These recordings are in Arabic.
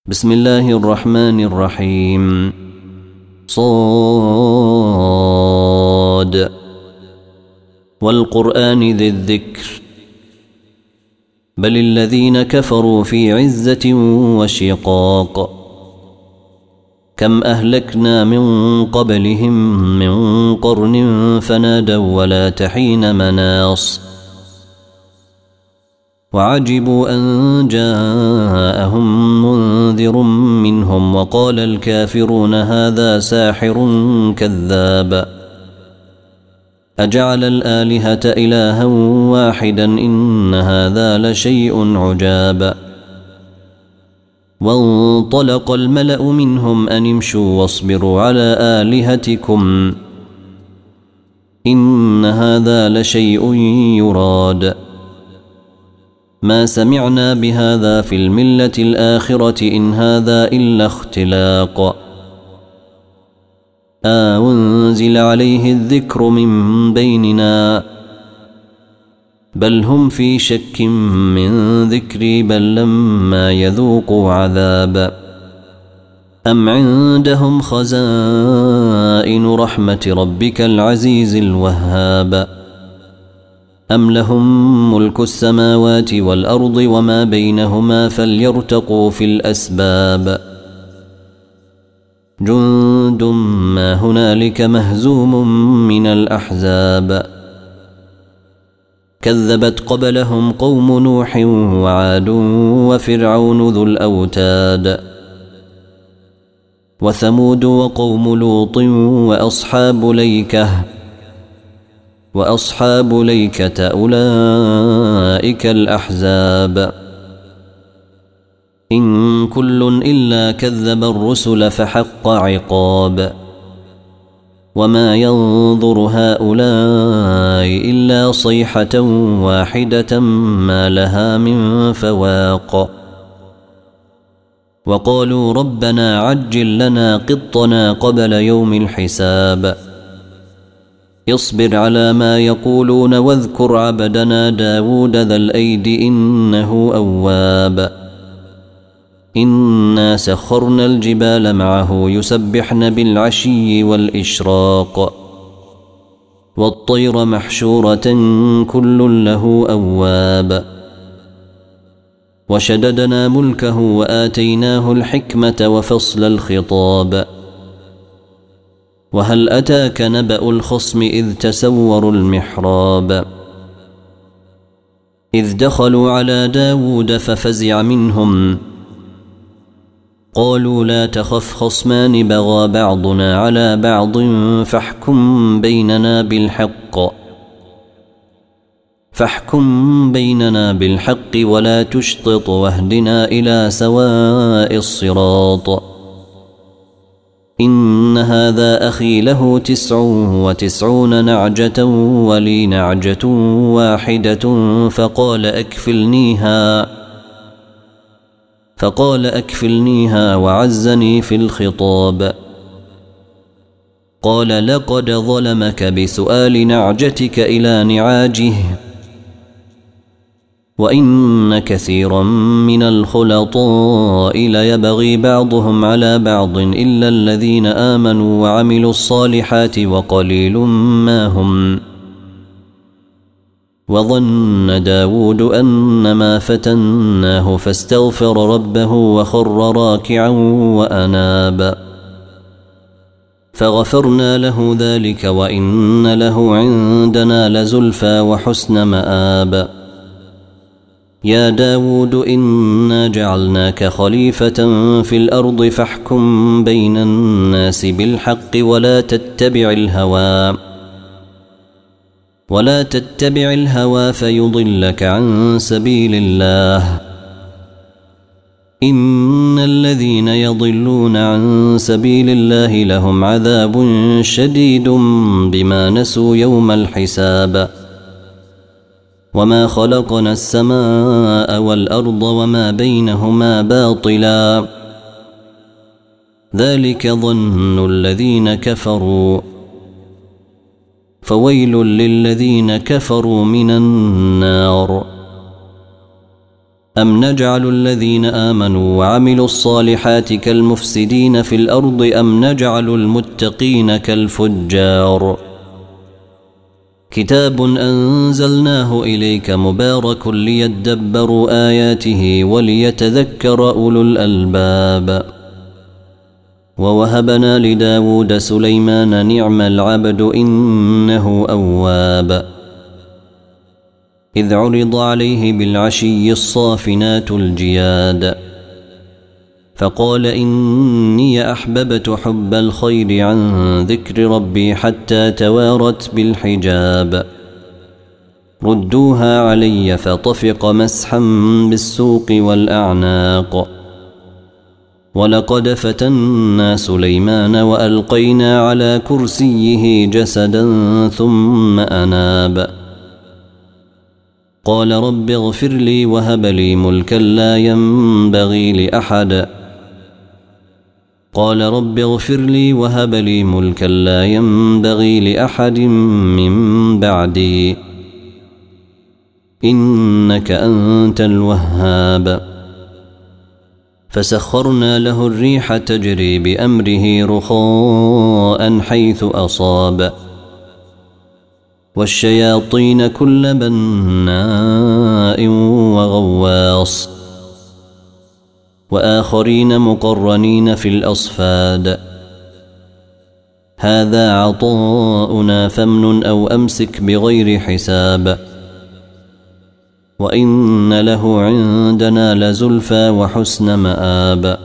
بسم الله الرحمن الرحيم. صاد والقرآن ذي الذكر بل الذين كفروا في عزة وشقاق كم أهلكنا من قبلهم من قرن فنادوا ولا تحين مناص وعجبوا أن جاءهم منذر منهم وقال الكافرون هذا ساحر كذاب أجعل الآلهة إلها واحدا إن هذا لشيء عجاب وانطلق الملأ منهم أن امشوا واصبروا على آلهتكم إن هذا لشيء يراد ما سمعنا بهذا في الملة الآخرة إن هذا إلا اختلاق أنزل عليه الذكر من بيننا بل هم في شك من ذكري بل لما يذوقوا عذاب أم عندهم خزائن رحمة ربك العزيز الوهاب أم لهم ملك السماوات والأرض وما بينهما فليرتقوا في الأسباب جند ما هنالك مهزوم من الأحزاب كذبت قبلهم قوم نوح وعاد وفرعون ذو الأوتاد وثمود وقوم لوط وأصحاب ليكة أولئك الأحزاب إن كل إلا كذب الرسل فحق عقاب وما ينظر هؤلاء إلا صيحة واحدة ما لها من فواق وقالوا ربنا عجل لنا قطنا قبل يوم الحساب اصبر على ما يقولون واذكر عبدنا داود ذا الأيد إنه أواب إنا سخرنا الجبال معه يسبحن بالعشي والإشراق والطير محشورة كل له أواب وشددنا ملكه وآتيناه الحكمة وفصل الخطاب وهل أتاك نبأ الخصم إذ تسوروا المحراب إذ دخلوا على داود ففزع منهم قالوا لا تخف خصمان بغى بعضنا على بعض فاحكم بيننا بالحق ولا تشطط واهدنا إلى سواء الصراط إن هذا أخي له 99 نعجة ولي نعجة واحدة فقال أكفلنيها وعزني في الخطاب قال لقد ظلمك بسؤال نعجتك إلى نعاجه وإن كثيرا من الخلطاء ليبغي بعضهم على بعض إلا الذين آمنوا وعملوا الصالحات وقليل ما هم وظن داود أنما فتناه فاستغفر ربه وخر راكعا وأناب فغفرنا له ذلك وإن له عندنا لزلفى وحسن مآب يا داود إنا جعلناك خليفة في الأرض فاحكم بين الناس بالحق ولا تتبع الهوى فيضلك عن سبيل الله إن الذين يضلون عن سبيل الله لهم عذاب شديد بما نسوا يوم الحساب وما خلقنا السماء والأرض وما بينهما باطلا ذلك ظن الذين كفروا فويل للذين كفروا من النار أم نجعل الذين آمنوا وعملوا الصالحات كالمفسدين في الأرض أم نجعل المتقين كالفجار كتاب أنزلناه إليك مبارك ليدبروا آياته وليتذكر أولو الألباب ووهبنا لداود سليمان نعم العبد إنه أواب إذ عرض عليه بالعشي الصافنات الجياد فقال إني أحببت حب الخير عن ذكر ربي حتى توارت بالحجاب ردوها علي فطفق مسحا بالسوق والأعناق ولقد فتنا سليمان وألقينا على كرسيه جسدا ثم أناب قال رب اغفر لي وهب لي ملكا لا ينبغي لأحد قال رب اغفر لي وهب لي ملكا لا ينبغي لأحد من بعدي إنك أنت الوهاب فسخرنا له الريح تجري بأمره رخاء حيث أصاب والشياطين كل بناء وغواص وآخرين مقرنين في الأصفاد هذا عطاؤنا فامنن أو أمسك بغير حساب وإن له عندنا لزلفى وحسن مآب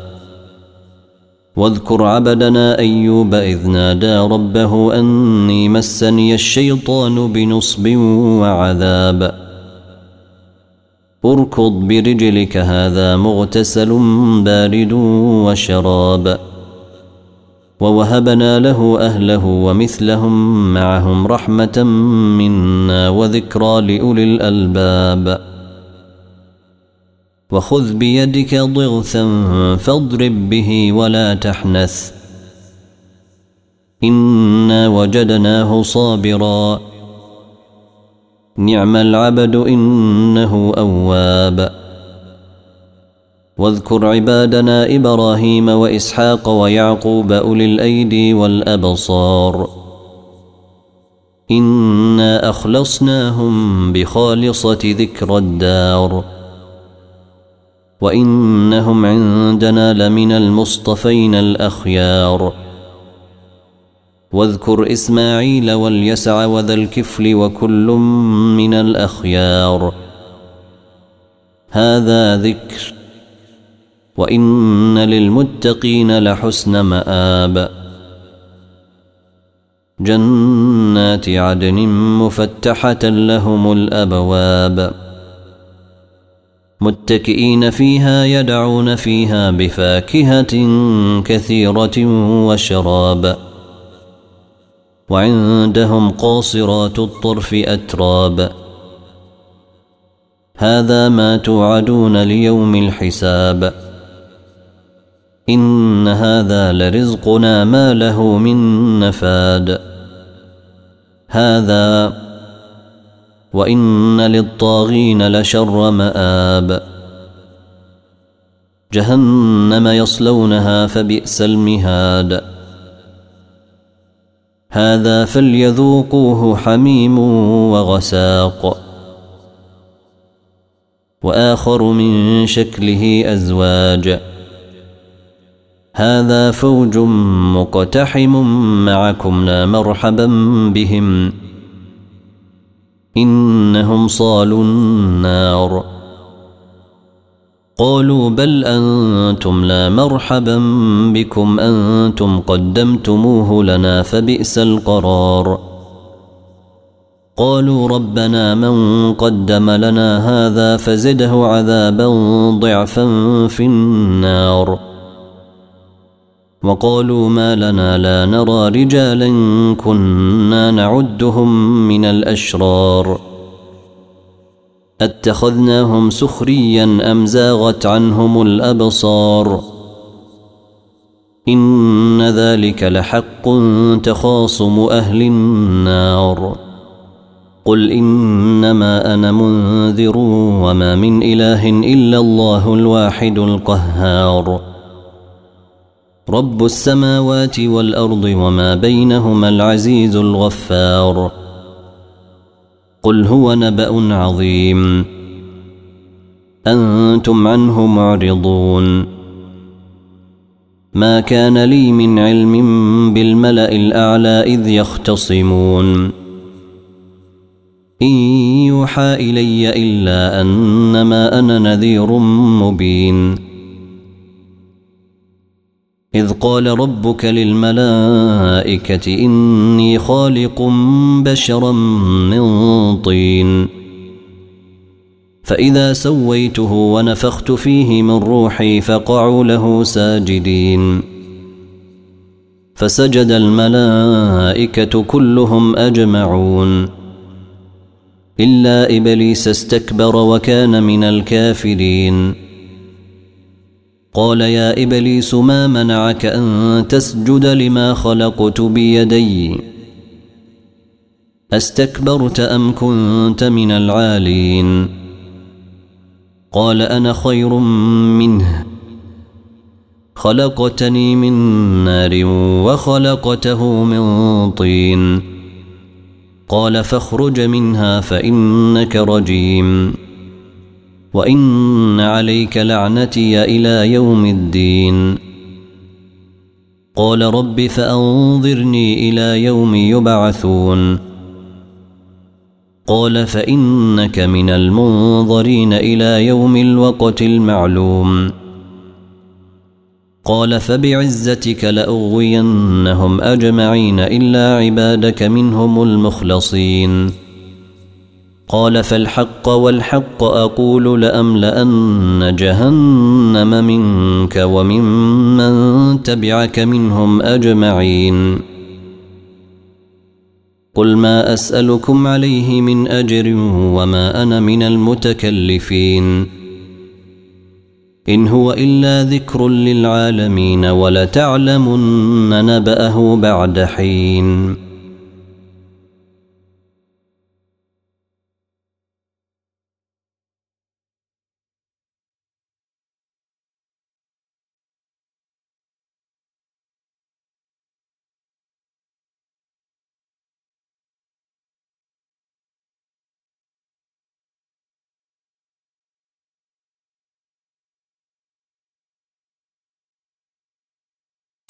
واذكر عبدنا أيوب إذ نادى ربه أني مسني الشيطان بنصب وعذاب اركض برجلك هذا مغتسل بارد وشراب ووهبنا له أهله ومثلهم معهم رحمة منا وذكرى لأولي الألباب وخذ بيدك ضغثا فاضرب به ولا تحنث إنا وجدناه صابرا نعم العبد إنه أواب واذكر عبادنا إبراهيم وإسحاق ويعقوب أولي الأيدي والأبصار إنا أخلصناهم بخالصة ذكر الدار وإنهم عندنا لمن المصطفين الأخيار واذكر إسماعيل واليسع وذا الكفل وكل من الأخيار هذا ذكر وإن للمتقين لحسن مآب جنات عدن مفتحة لهم الأبواب متكئين فيها يدعون فيها بفاكهة كثيرة وشراب وعندهم قاصرات الطرف أتراب هذا ما توعدون ليوم الحساب إن هذا لرزقنا ما له من نفاد هذا وإن للطاغين لشر مآب جهنم يصلونها فبئس المهاد هذا فليذوقوه حميم وغساق وآخر من شكله أزواج هذا فوج مقتحم معكم لا مرحبا بهم إنهم صالوا النار قالوا بل أنتم لا مرحبا بكم أنتم قدمتموه لنا فبئس القرار قالوا ربنا من قدم لنا هذا فزده عذابا ضعفا في النار وقالوا ما لنا لا نرى رجالا كنا نعدهم من الأشرار اتخذناهم سخريا أم زاغت عنهم الأبصار إن ذلك لحق تخاصم أهل النار قل إنما أنا منذر وما من إله إلا الله الواحد القهار رب السماوات والأرض وما بينهما العزيز الغفار قل هو نبأ عظيم أنتم عنه معرضون ما كان لي من علم بالملأ الأعلى إذ يختصمون إن يوحى إلي إلا أنما أنا نذير مبين إذ قال ربك للملائكة إني خالق بشرا من طين فإذا سويته ونفخت فيه من روحي فقعوا له ساجدين فسجد الملائكة كلهم أجمعون إلا إبليس استكبر وكان من الكافرين قال يا إبليس ما منعك أن تسجد لما خلقت بيدي أستكبرت أم كنت من العالين قال أنا خير منه خلقتني من نار وخلقته من طين قال فاخرج منها فإنك رجيم وإن عليك لعنتي إلى يوم الدين قال رب فأنظرني إلى يوم يبعثون قال فإنك من المنظرين إلى يوم الوقت المعلوم قال فبعزتك لأغوينهم أجمعين إلا عبادك منهم المخلصين قال فالحق والحق أقول لأملأن جهنم منك وممن تبعك منهم أجمعين قل ما أسألكم عليه من أجر وما أنا من المتكلفين إن هو إلا ذكر للعالمين ولتعلمن نبأه بعد حين